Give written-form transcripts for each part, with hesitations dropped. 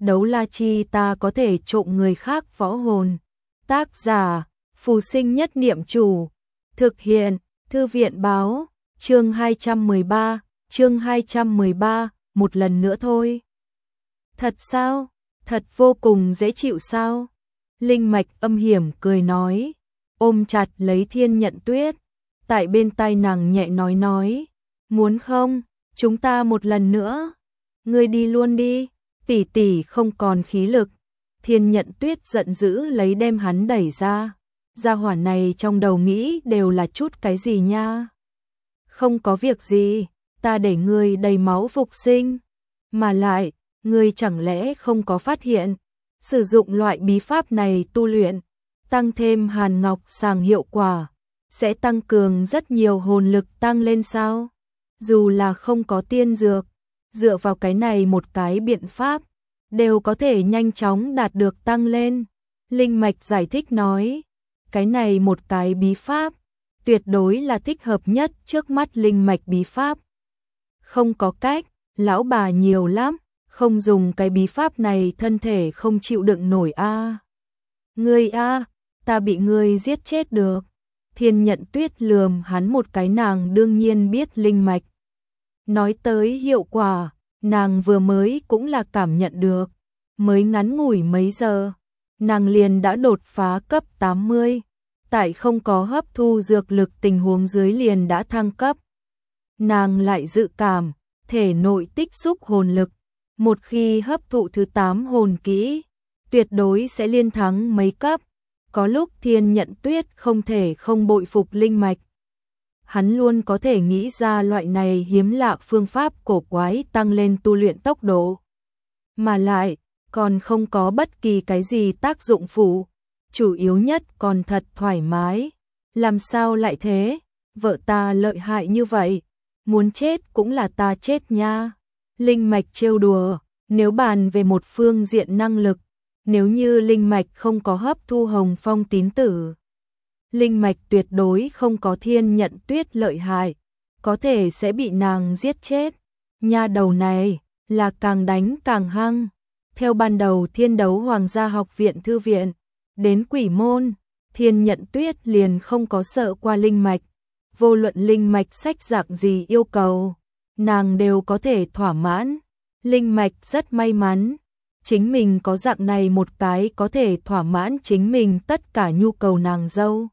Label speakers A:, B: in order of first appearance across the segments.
A: đấu la chi ta có thể trộm người khác võ hồn. Tác giả, Phù Sinh Nhất Niệm Chủ. Thực hiện, Thư viện báo, chương 213, một lần nữa thôi. Thật sao? Thật vô cùng dễ chịu sao? Linh Mạch âm hiểm cười nói, ôm chặt lấy Thiên Nhận Tuyết, tại bên tai nàng nhẹ nói, muốn không, chúng ta một lần nữa. Ngươi đi luôn đi, tỷ tỷ không còn khí lực. Thiên Nhận Tuyết giận dữ lấy đem hắn đẩy ra. Gia hỏa này trong đầu nghĩ đều là chút cái gì nha. Không có việc gì, ta để ngươi đầy máu phục sinh. Mà lại, ngươi chẳng lẽ không có phát hiện, sử dụng loại bí pháp này tu luyện, tăng thêm hàn ngọc sàng hiệu quả, sẽ tăng cường rất nhiều hồn lực tăng lên sao? Dù là không có tiên dược, dựa vào cái này một cái biện pháp, đều có thể nhanh chóng đạt được tăng lên. Linh Mạch giải thích nói, cái này một cái bí pháp, tuyệt đối là thích hợp nhất trước mắt Linh Mạch bí pháp. Không có cách, lão bà nhiều lắm, không dùng cái bí pháp này thân thể không chịu đựng nổi a. Ngươi a, ta bị ngươi giết chết được. Thiên Nhận Tuyết lườm hắn một cái, nàng đương nhiên biết Linh Mạch. Nói tới hiệu quả, nàng vừa mới cũng là cảm nhận được, mới ngắn ngủi mấy giờ, nàng liền đã đột phá cấp 80, tại không có hấp thu dược lực tình huống dưới liền đã thăng cấp. Nàng lại dự cảm, thể nội tích xúc hồn lực, một khi hấp thụ thứ 8 hồn kỹ, tuyệt đối sẽ liên thắng mấy cấp. Có lúc Thiên Nhận Tuyết không thể không bội phục Linh Mạch. Hắn luôn có thể nghĩ ra loại này hiếm lạ phương pháp cổ quái tăng lên tu luyện tốc độ. Mà lại, còn không có bất kỳ cái gì tác dụng phụ, chủ yếu nhất còn thật thoải mái. Làm sao lại thế? Vợ ta lợi hại như vậy, muốn chết cũng là ta chết nha. Linh Mạch trêu đùa, nếu bàn về một phương diện năng lực, nếu như Linh Mạch không có hấp thu Hồng Phong tín tử, Linh Mạch tuyệt đối không có Thiên Nhận Tuyết lợi hại, có thể sẽ bị nàng giết chết. Nha đầu này là càng đánh càng hăng. Theo ban đầu Thiên Đấu Hoàng gia học viện thư viện, đến Quỷ Môn, Thiên Nhận Tuyết liền không có sợ qua Linh Mạch. Vô luận Linh Mạch sách dạng gì yêu cầu, nàng đều có thể thỏa mãn. Linh Mạch rất may mắn, chính mình có dạng này một cái có thể thỏa mãn chính mình tất cả nhu cầu nàng dâu.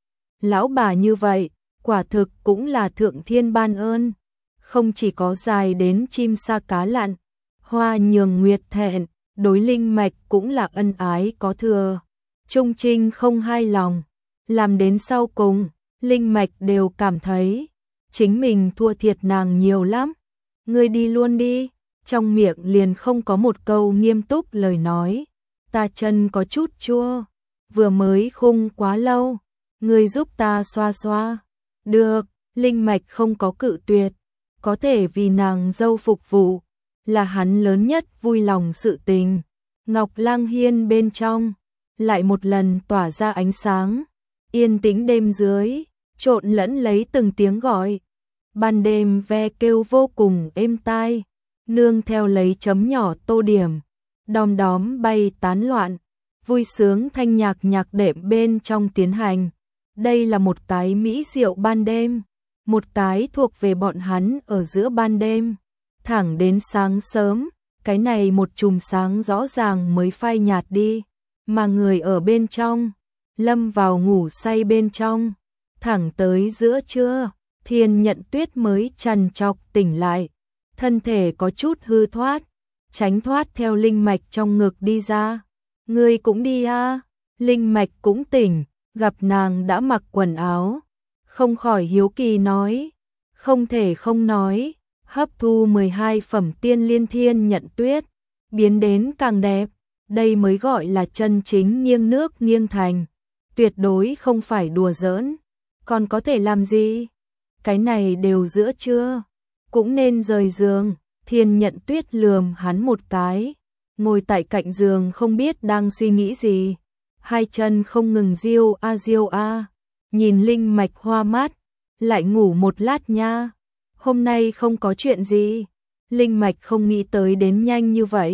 A: Lão bà như vậy, quả thực cũng là thượng thiên ban ơn, không chỉ có dài đến chim sa cá lặn, hoa nhường nguyệt thẹn, đối Linh Mạch cũng là ân ái có thừa, trung trinh không hai lòng. Làm đến sau cùng, Linh Mạch đều cảm thấy chính mình thua thiệt nàng nhiều lắm. Ngươi đi luôn đi, trong miệng liền không có một câu nghiêm túc lời nói. Ta chân có chút chua, vừa mới khung quá lâu, ngươi giúp ta xoa xoa. Được, Linh Mạch không có cự tuyệt, có thể vì nàng dâu phục vụ, là hắn lớn nhất vui lòng sự tình. Ngọc Lang Hiên bên trong, lại một lần tỏa ra ánh sáng, yên tĩnh đêm dưới, trộn lẫn lấy từng tiếng gọi. Ban đêm ve kêu vô cùng êm tai, nương theo lấy chấm nhỏ tô điểm, đom đóm bay tán loạn, vui sướng thanh nhạc nhạc đệm bên trong tiến hành. Đây là một cái mỹ diệu ban đêm, một cái thuộc về bọn hắn ở giữa ban đêm, thẳng đến sáng sớm, cái này một chùm sáng rõ ràng mới phai nhạt đi, mà người ở bên trong, lâm vào ngủ say bên trong, thẳng tới giữa trưa, Thiên Nhận Tuyết mới trằn trọc tỉnh lại, thân thể có chút hư thoát, tránh thoát theo Linh Mạch trong ngực đi ra. Ngươi cũng đi à? Linh Mạch cũng tỉnh, gặp nàng đã mặc quần áo, không khỏi hiếu kỳ nói, không thể không nói, hấp thu 12 phẩm tiên liên Thiên Nhận Tuyết, biến đến càng đẹp, đây mới gọi là chân chính nghiêng nước nghiêng thành, tuyệt đối không phải đùa giỡn. Còn có thể làm gì? Cái này đều giữa trưa, cũng nên rời giường. Thiên Nhận Tuyết lườm hắn một cái, ngồi tại cạnh giường không biết đang suy nghĩ gì, hai chân không ngừng diêu a, nhìn Linh Mạch hoa mắt, lại ngủ một lát nha. Hôm nay không có chuyện gì. Linh Mạch không nghĩ tới đến nhanh như vậy,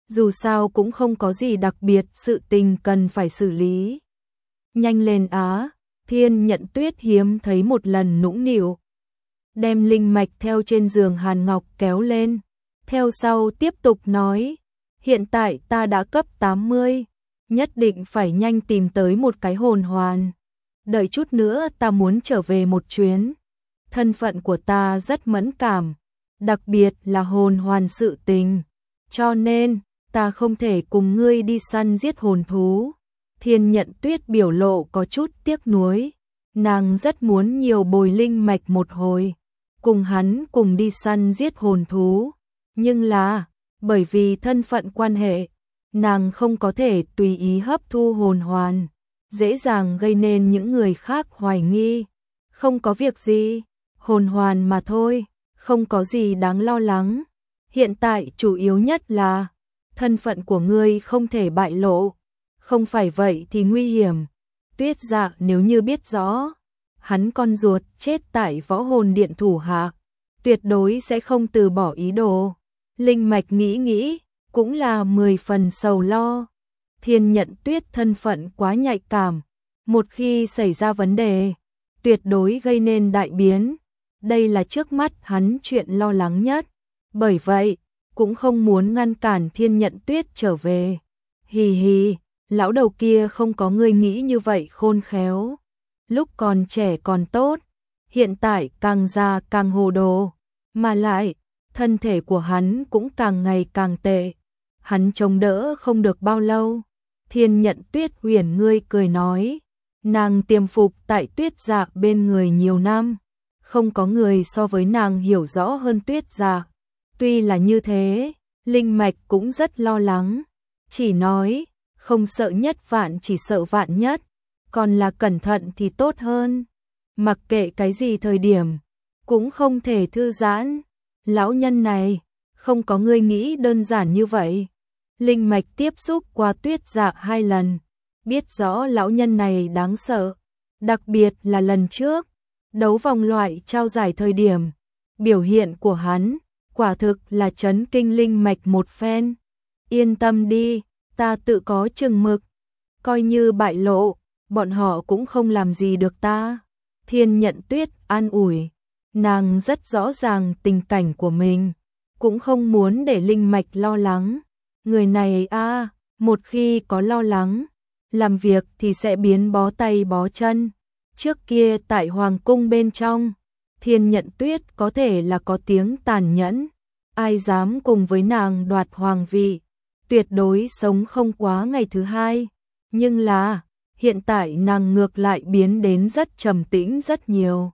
A: dù sao cũng không có gì đặc biệt sự tình cần phải xử lý. Nhanh lên á, Thiên Nhận Tuyết hiếm thấy một lần nũng nịu. Đem linh mạch theo trên giường Hàn Ngọc kéo lên, theo sau tiếp tục nói, hiện tại ta đã cấp 80, nhất định phải nhanh tìm tới một cái hồn hoàn. Đợi chút nữa ta muốn trở về một chuyến. Thân phận của ta rất mẫn cảm, đặc biệt là hồn hoàn sự tình, cho nên ta không thể cùng ngươi đi săn giết hồn thú. Thiên Nhận Tuyết biểu lộ có chút tiếc nuối, nàng rất muốn nhiều bồi linh mạch một hồi, cùng hắn cùng đi săn giết hồn thú, nhưng là bởi vì thân phận quan hệ, nàng không có thể tùy ý hấp thu hồn hoàn, dễ dàng gây nên những người khác hoài nghi. Không có việc gì, hồn hoàn mà thôi, không có gì đáng lo lắng. Hiện tại chủ yếu nhất là thân phận của ngươi không thể bại lộ, không phải vậy thì nguy hiểm. Tuyết Dạ nếu như biết rõ hắn con ruột chết tại Võ Hồn Điện thủ hạ, tuyệt đối sẽ không từ bỏ ý đồ. Linh mạch nghĩ nghĩ, cũng là 10 phần sầu lo. Thiên Nhận Tuyết thân phận quá nhạy cảm, một khi xảy ra vấn đề, tuyệt đối gây nên đại biến. Đây là trước mắt hắn chuyện lo lắng nhất, bởi vậy cũng không muốn ngăn cản Thiên Nhận Tuyết trở về. Hì hì, lão đầu kia không có người nghĩ như vậy khôn khéo. Lúc còn trẻ còn tốt, hiện tại càng già càng hồ đồ, mà lại thân thể của hắn cũng càng ngày càng tệ. Hắn chống đỡ không được bao lâu. Thiên Nhận Tuyết huyền ngươi cười nói, nàng tiềm phục tại Tuyết Dạ bên người nhiều năm, không có người so với nàng hiểu rõ hơn Tuyết Dạ. Tuy là như thế, linh mạch cũng rất lo lắng, chỉ nói không sợ nhất vạn chỉ sợ vạn nhất, còn là cẩn thận thì tốt hơn. Mặc kệ cái gì thời điểm, cũng không thể thư giãn. Lão nhân này, không có người nghĩ đơn giản như vậy. Linh mạch tiếp xúc qua Tuyết Dạ 2 lần, biết rõ lão nhân này đáng sợ, đặc biệt là lần trước đấu vòng loại trao giải thời điểm, biểu hiện của hắn quả thực là chấn kinh linh mạch một phen. Yên tâm đi, ta tự có chừng mực, coi như bại lộ, bọn họ cũng không làm gì được ta. Thiên Nhận Tuyết an ủi, nàng rất rõ ràng tình cảnh của mình, cũng không muốn để linh mạch lo lắng. Người này một khi có lo lắng, làm việc thì sẽ biến bó tay bó chân. Trước kia tại Hoàng cung bên trong, Thiên Nhận Tuyết có thể là có tiếng tàn nhẫn, ai dám cùng với nàng đoạt hoàng vị, tuyệt đối sống không quá ngày thứ 2. Nhưng là, hiện tại nàng ngược lại biến đến rất trầm tĩnh rất nhiều.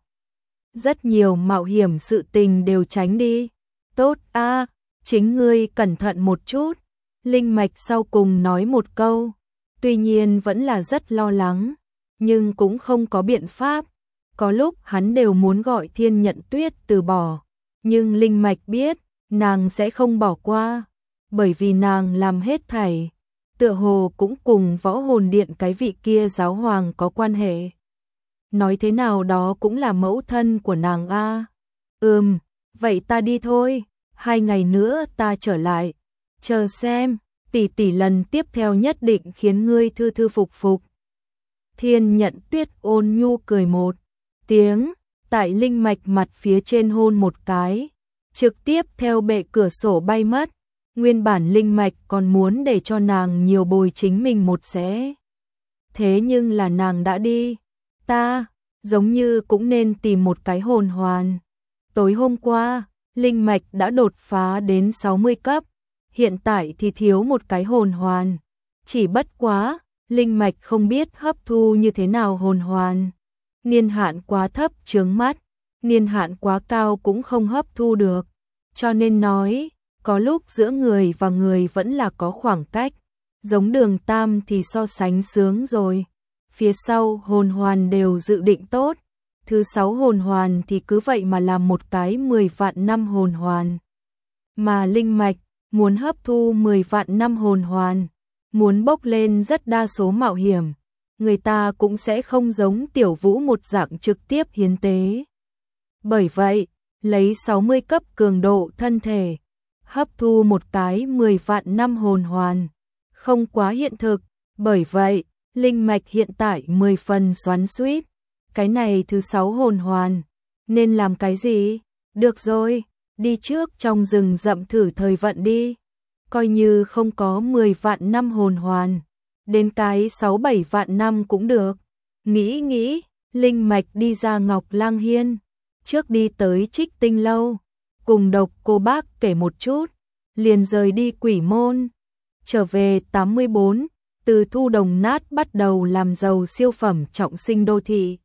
A: Rất nhiều mạo hiểm sự tình đều tránh đi. Tốt chính ngươi cẩn thận một chút. Linh mạch sau cùng nói một câu, tuy nhiên vẫn là rất lo lắng, nhưng cũng không có biện pháp. Có lúc hắn đều muốn gọi Thiên Nhận Tuyết từ bỏ, nhưng linh mạch biết nàng sẽ không bỏ qua, bởi vì nàng làm hết thảy tựa hồ cũng cùng Võ Hồn Điện cái vị kia giáo hoàng có quan hệ. Nói thế nào đó cũng là mẫu thân của nàng vậy ta đi thôi, 2 ngày nữa ta trở lại. Chờ xem, tỷ tỷ lần tiếp theo nhất định khiến ngươi thư thư phục phục. Thiên Nhận Tuyết ôn nhu cười một tiếng, tại linh mạch mặt phía trên hôn một cái, trực tiếp theo bệ cửa sổ bay mất. Nguyên bản linh mạch còn muốn để cho nàng nhiều bồi chính mình một xé. Thế nhưng là nàng đã đi, ta giống như cũng nên tìm một cái hồn hoàn. Tối hôm qua, linh mạch đã đột phá đến 60 cấp, hiện tại thì thiếu một cái hồn hoàn. Chỉ bất quá, linh mạch không biết hấp thu như thế nào hồn hoàn. Niên hạn quá thấp chướng mắt, niên hạn quá cao cũng không hấp thu được. Cho nên nói, có lúc giữa người và người vẫn là có khoảng cách. Giống Đường Tam thì so sánh sướng rồi. Phía sau hồn hoàn đều dự định tốt. Thứ 6 hồn hoàn thì cứ vậy mà làm một cái 10 vạn năm hồn hoàn. Mà linh mạch muốn hấp thu 10 vạn năm hồn hoàn, muốn bốc lên rất đa số mạo hiểm. Người ta cũng sẽ không giống Tiểu Vũ một dạng trực tiếp hiến tế. Bởi vậy, lấy 60 cấp cường độ thân thể, hấp thu một cái 10 vạn năm hồn hoàn, không quá hiện thực, bởi vậy, linh mạch hiện tại 10 phần xoắn xuýt, cái này thứ 6 hồn hoàn, nên làm cái gì? Được rồi, đi trước trong rừng rậm thử thời vận đi, coi như không có 10 vạn năm hồn hoàn, đến cái 6-7 vạn năm cũng được. Nghĩ, linh mạch đi ra Ngọc Lang Hiên, trước đi tới Trích Tinh Lâu, cùng Độc Cô Bác kể một chút, liền rời đi Quỷ Môn, trở về 84, từ thu đồng nát bắt đầu làm giàu siêu phẩm trọng sinh đô thị.